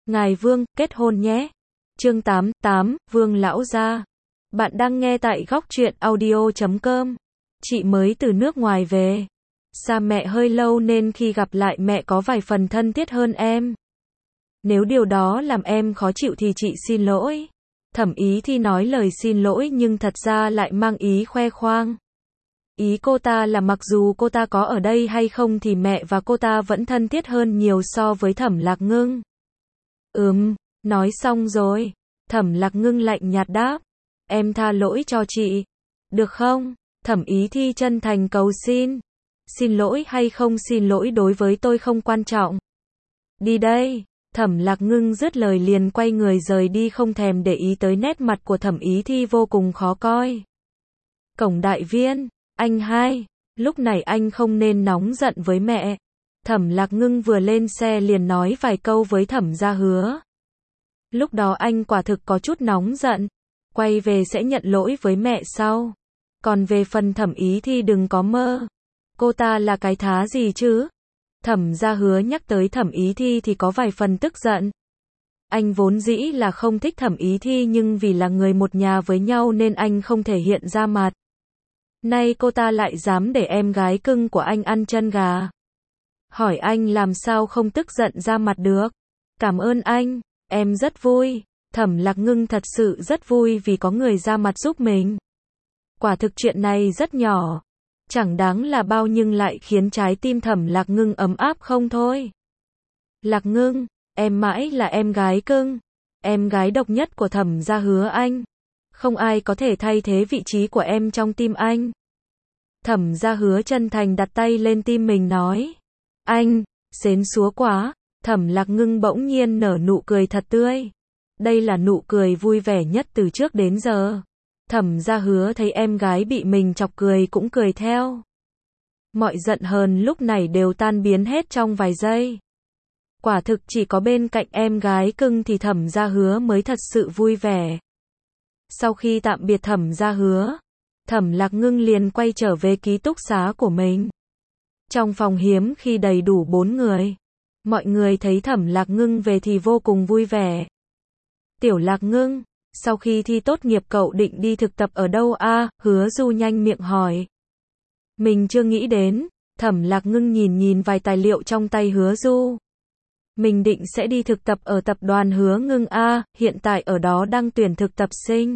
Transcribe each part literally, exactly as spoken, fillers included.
Ngài Vương, kết hôn nhé. Chương tám, tám, Vương lão gia. Bạn đang nghe tại góc truyện audio chấm com. Chị mới từ nước ngoài về. Xa mẹ hơi lâu nên khi gặp lại mẹ có vài phần thân thiết hơn em. Nếu điều đó làm em khó chịu thì chị xin lỗi. Thẩm Ý Thi nói lời xin lỗi nhưng thật ra lại mang ý khoe khoang. Ý cô ta là mặc dù cô ta có ở đây hay không thì mẹ và cô ta vẫn thân thiết hơn nhiều so với Thẩm Lạc Ngưng. Ừm, nói xong rồi. Thẩm Lạc Ngưng lạnh nhạt đáp. Em tha lỗi cho chị. Được không? Thẩm Ý Thi chân thành cầu xin. Xin lỗi hay không xin lỗi đối với tôi không quan trọng. Đi đây. Thẩm Lạc Ngưng dứt lời liền quay người rời đi không thèm để ý tới nét mặt của Thẩm Ý Thi vô cùng khó coi. Cổng đại viên. Anh hai. Lúc này anh không nên nóng giận với mẹ. Thẩm Lạc Ngưng vừa lên xe liền nói vài câu với Thẩm Gia Hứa. Lúc đó anh quả thực có chút nóng giận. Quay về sẽ nhận lỗi với mẹ sau. Còn về phần Thẩm Ý Thi đừng có mơ. Cô ta là cái thá gì chứ? Thẩm Gia Hứa nhắc tới Thẩm Ý Thi thì có vài phần tức giận. Anh vốn dĩ là không thích Thẩm Ý Thi nhưng vì là người một nhà với nhau nên anh không thể hiện ra mặt. Nay cô ta lại dám để em gái cưng của anh ăn chân gà. Hỏi anh làm sao không tức giận ra mặt được. Cảm ơn anh, em rất vui. Thẩm Lạc Ngưng thật sự rất vui vì có người ra mặt giúp mình. Quả thực chuyện này rất nhỏ. Chẳng đáng là bao nhưng lại khiến trái tim Thẩm Lạc Ngưng ấm áp không thôi. Lạc Ngưng, em mãi là em gái cưng. Em gái độc nhất của Thẩm Gia Hứa anh. Không ai có thể thay thế vị trí của em trong tim anh. Thẩm Gia Hứa chân thành đặt tay lên tim mình nói. Anh, xến xúa quá. Thẩm Lạc Ngưng bỗng nhiên nở nụ cười thật tươi. Đây là nụ cười vui vẻ nhất từ trước đến giờ. Thẩm Gia Hứa thấy em gái bị mình chọc cười cũng cười theo. Mọi giận hờn lúc này đều tan biến hết trong vài giây. Quả thực chỉ có bên cạnh em gái cưng thì Thẩm Gia Hứa mới thật sự vui vẻ. Sau khi tạm biệt Thẩm Gia Hứa, Thẩm Lạc Ngưng liền quay trở về ký túc xá của mình. Trong phòng hiếm khi đầy đủ bốn người, mọi người thấy Thẩm Lạc Ngưng về thì vô cùng vui vẻ. Tiểu Lạc Ngưng, sau khi thi tốt nghiệp cậu định đi thực tập ở đâu a? À? Hứa Du nhanh miệng hỏi. Mình chưa nghĩ đến. Thẩm Lạc Ngưng nhìn nhìn vài tài liệu trong tay Hứa Du. Mình định sẽ đi thực tập ở tập đoàn Hứa Ngưng a, à, hiện tại ở đó đang tuyển thực tập sinh.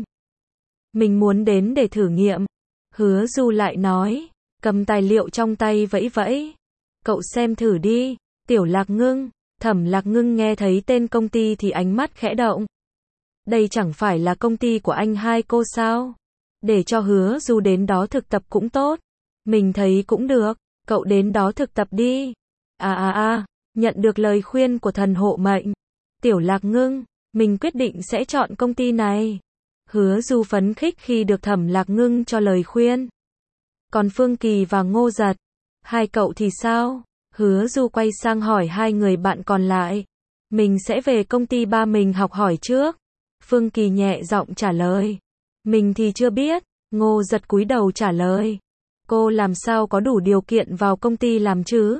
Mình muốn đến để thử nghiệm. Hứa Du lại nói, cầm tài liệu trong tay vẫy vẫy. Cậu xem thử đi. Tiểu Lạc Ngưng. Thẩm Lạc Ngưng nghe thấy tên công ty thì ánh mắt khẽ động. Đây chẳng phải là công ty của anh hai cô sao? Để cho Hứa Du đến đó thực tập cũng tốt. Mình thấy cũng được. Cậu đến đó thực tập đi. À à à, nhận được lời khuyên của thần hộ mệnh. Tiểu Lạc Ngưng, mình quyết định sẽ chọn công ty này. Hứa Du phấn khích khi được Thẩm Lạc Ngưng cho lời khuyên. Còn Phương Kỳ và Ngô Giật, hai cậu thì sao? Hứa Du quay sang hỏi hai người bạn còn lại. Mình sẽ về công ty ba mình học hỏi trước. Phương Kỳ nhẹ giọng trả lời. Mình thì chưa biết. Ngô Giật cúi đầu trả lời. Cô làm sao có đủ điều kiện vào công ty làm chứ?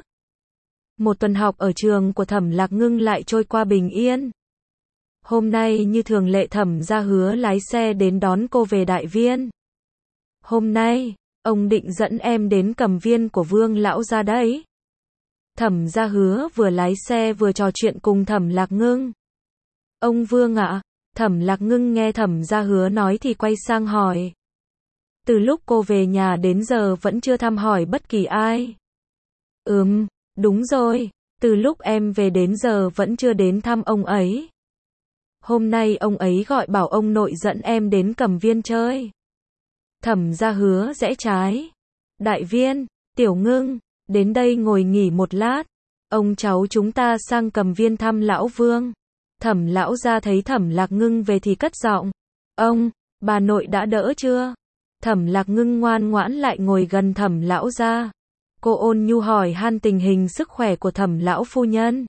Một tuần học ở trường của Thẩm Lạc Ngưng lại trôi qua bình yên. Hôm nay như thường lệ Thẩm Gia Hứa lái xe đến đón cô về đại viên. Hôm nay, ông định dẫn em đến cầm viên của Vương lão gia đấy. Thẩm Gia Hứa vừa lái xe vừa trò chuyện cùng Thẩm Lạc Ngưng. Ông Vương ạ? Thẩm Lạc Ngưng nghe Thẩm Gia Hứa nói thì quay sang hỏi. Từ lúc cô về nhà đến giờ vẫn chưa thăm hỏi bất kỳ ai. Ừm, đúng rồi. Từ lúc em về đến giờ vẫn chưa đến thăm ông ấy. Hôm nay ông ấy gọi bảo ông nội dẫn em đến cầm viên chơi. Thẩm Gia Hứa rẽ trái. Đại viên, Tiểu Ngưng, đến đây ngồi nghỉ một lát. Ông cháu chúng ta sang cầm viên thăm lão Vương. Thẩm lão gia thấy Thẩm Lạc Ngưng về thì cất giọng. Ông, bà nội đã đỡ chưa? Thẩm Lạc Ngưng ngoan ngoãn lại ngồi gần Thẩm lão gia. Cô ôn nhu hỏi han tình hình sức khỏe của Thẩm lão phu nhân.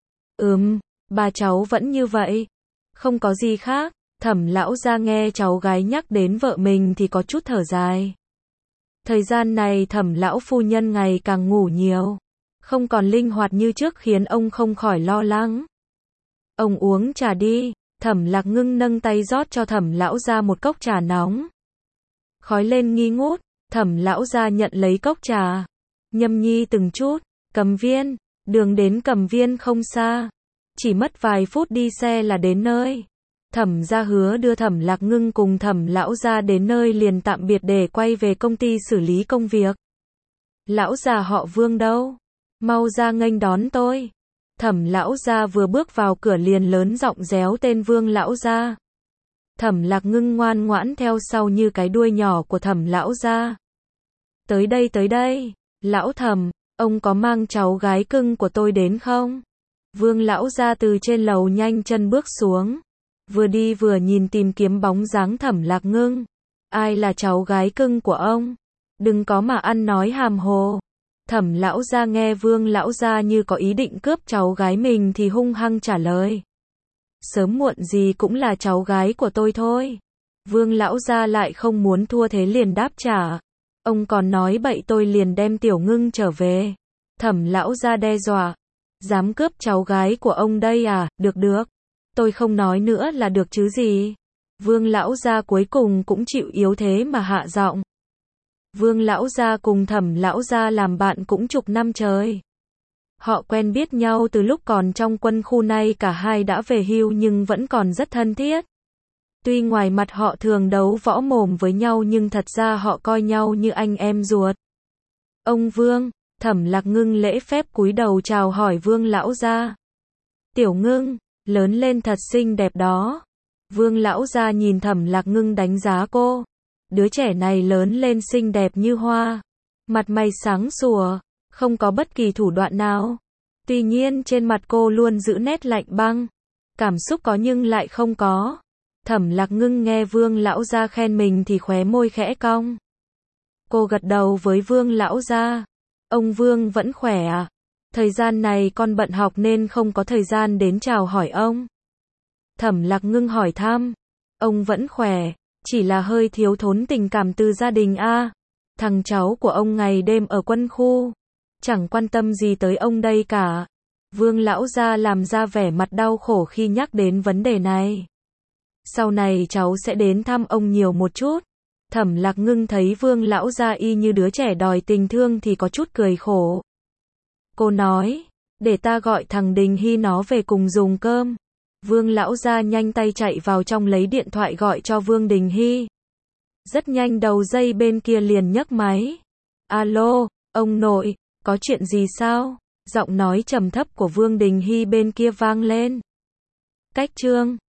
Ừm, bà cháu vẫn như vậy. Không có gì khác. Thẩm lão gia nghe cháu gái nhắc đến vợ mình thì có chút thở dài. Thời gian này Thẩm lão phu nhân ngày càng ngủ nhiều. Không còn linh hoạt như trước khiến ông không khỏi lo lắng. Ông uống trà đi. Thẩm Lạc Ngưng nâng tay rót cho Thẩm lão gia một cốc trà nóng. Khói lên nghi ngút, Thẩm lão gia nhận lấy cốc trà. Nhâm nhi từng chút, Cầm Viên, đường đến Cầm Viên không xa. Chỉ mất vài phút đi xe là đến nơi. Thẩm gia hứa đưa Thẩm Lạc Ngưng cùng Thẩm lão gia đến nơi liền tạm biệt để quay về công ty xử lý công việc. Lão già họ Vương đâu? Mau ra nghênh đón tôi. Thẩm lão gia vừa bước vào cửa liền lớn giọng réo tên Vương lão gia. Thẩm Lạc Ngưng ngoan ngoãn theo sau như cái đuôi nhỏ của Thẩm lão gia. Tới đây tới đây, lão Thẩm, ông có mang cháu gái cưng của tôi đến không? Vương lão gia từ trên lầu nhanh chân bước xuống, vừa đi vừa nhìn tìm kiếm bóng dáng Thẩm Lạc Ngưng. Ai là cháu gái cưng của ông? Đừng có mà ăn nói hàm hồ. Thẩm lão gia nghe Vương lão gia như có ý định cướp cháu gái mình thì hung hăng trả lời. Sớm muộn gì cũng là cháu gái của tôi thôi. Vương lão gia lại không muốn thua thế liền đáp trả. Ông còn nói bậy tôi liền đem Tiểu Ngưng trở về. Thẩm lão gia đe dọa. Dám cướp cháu gái của ông đây à? Được được. Tôi không nói nữa là được chứ gì. Vương lão gia cuối cùng cũng chịu yếu thế mà hạ giọng. Vương lão gia cùng Thẩm lão gia làm bạn cũng chục năm trời. Họ quen biết nhau từ lúc còn trong quân khu, nay cả hai đã về hưu nhưng vẫn còn rất thân thiết. Tuy ngoài mặt họ thường đấu võ mồm với nhau nhưng thật ra họ coi nhau như anh em ruột. Ông Vương, Thẩm Lạc Ngưng lễ phép cúi đầu chào hỏi Vương lão gia. Tiểu Ngưng, lớn lên thật xinh đẹp đó. Vương lão gia nhìn Thẩm Lạc Ngưng đánh giá cô. Đứa trẻ này lớn lên xinh đẹp như hoa. Mặt mày sáng sủa, không có bất kỳ thủ đoạn nào. Tuy nhiên trên mặt cô luôn giữ nét lạnh băng. Cảm xúc có nhưng lại không có. Thẩm Lạc Ngưng nghe Vương lão gia khen mình thì khóe môi khẽ cong. Cô gật đầu với Vương lão gia. Ông Vương vẫn khỏe à? Thời gian này con bận học nên không có thời gian đến chào hỏi ông. Thẩm Lạc Ngưng hỏi thăm. Ông vẫn khỏe, chỉ là hơi thiếu thốn tình cảm từ gia đình a. Thằng cháu của ông ngày đêm ở quân khu, chẳng quan tâm gì tới ông đây cả. Vương lão gia làm ra vẻ mặt đau khổ khi nhắc đến vấn đề này. Sau này cháu sẽ đến thăm ông nhiều một chút. Thẩm Lạc Ngưng thấy Vương lão gia y như đứa trẻ đòi tình thương thì có chút cười khổ. Cô nói, để ta gọi thằng Đình Hy nó về cùng dùng cơm. Vương lão gia nhanh tay chạy vào trong lấy điện thoại gọi cho Vương Đình Hy. Rất nhanh đầu dây bên kia liền nhấc máy. Alo, ông nội, có chuyện gì sao? Giọng nói trầm thấp của Vương Đình Hy bên kia vang lên. Cách chương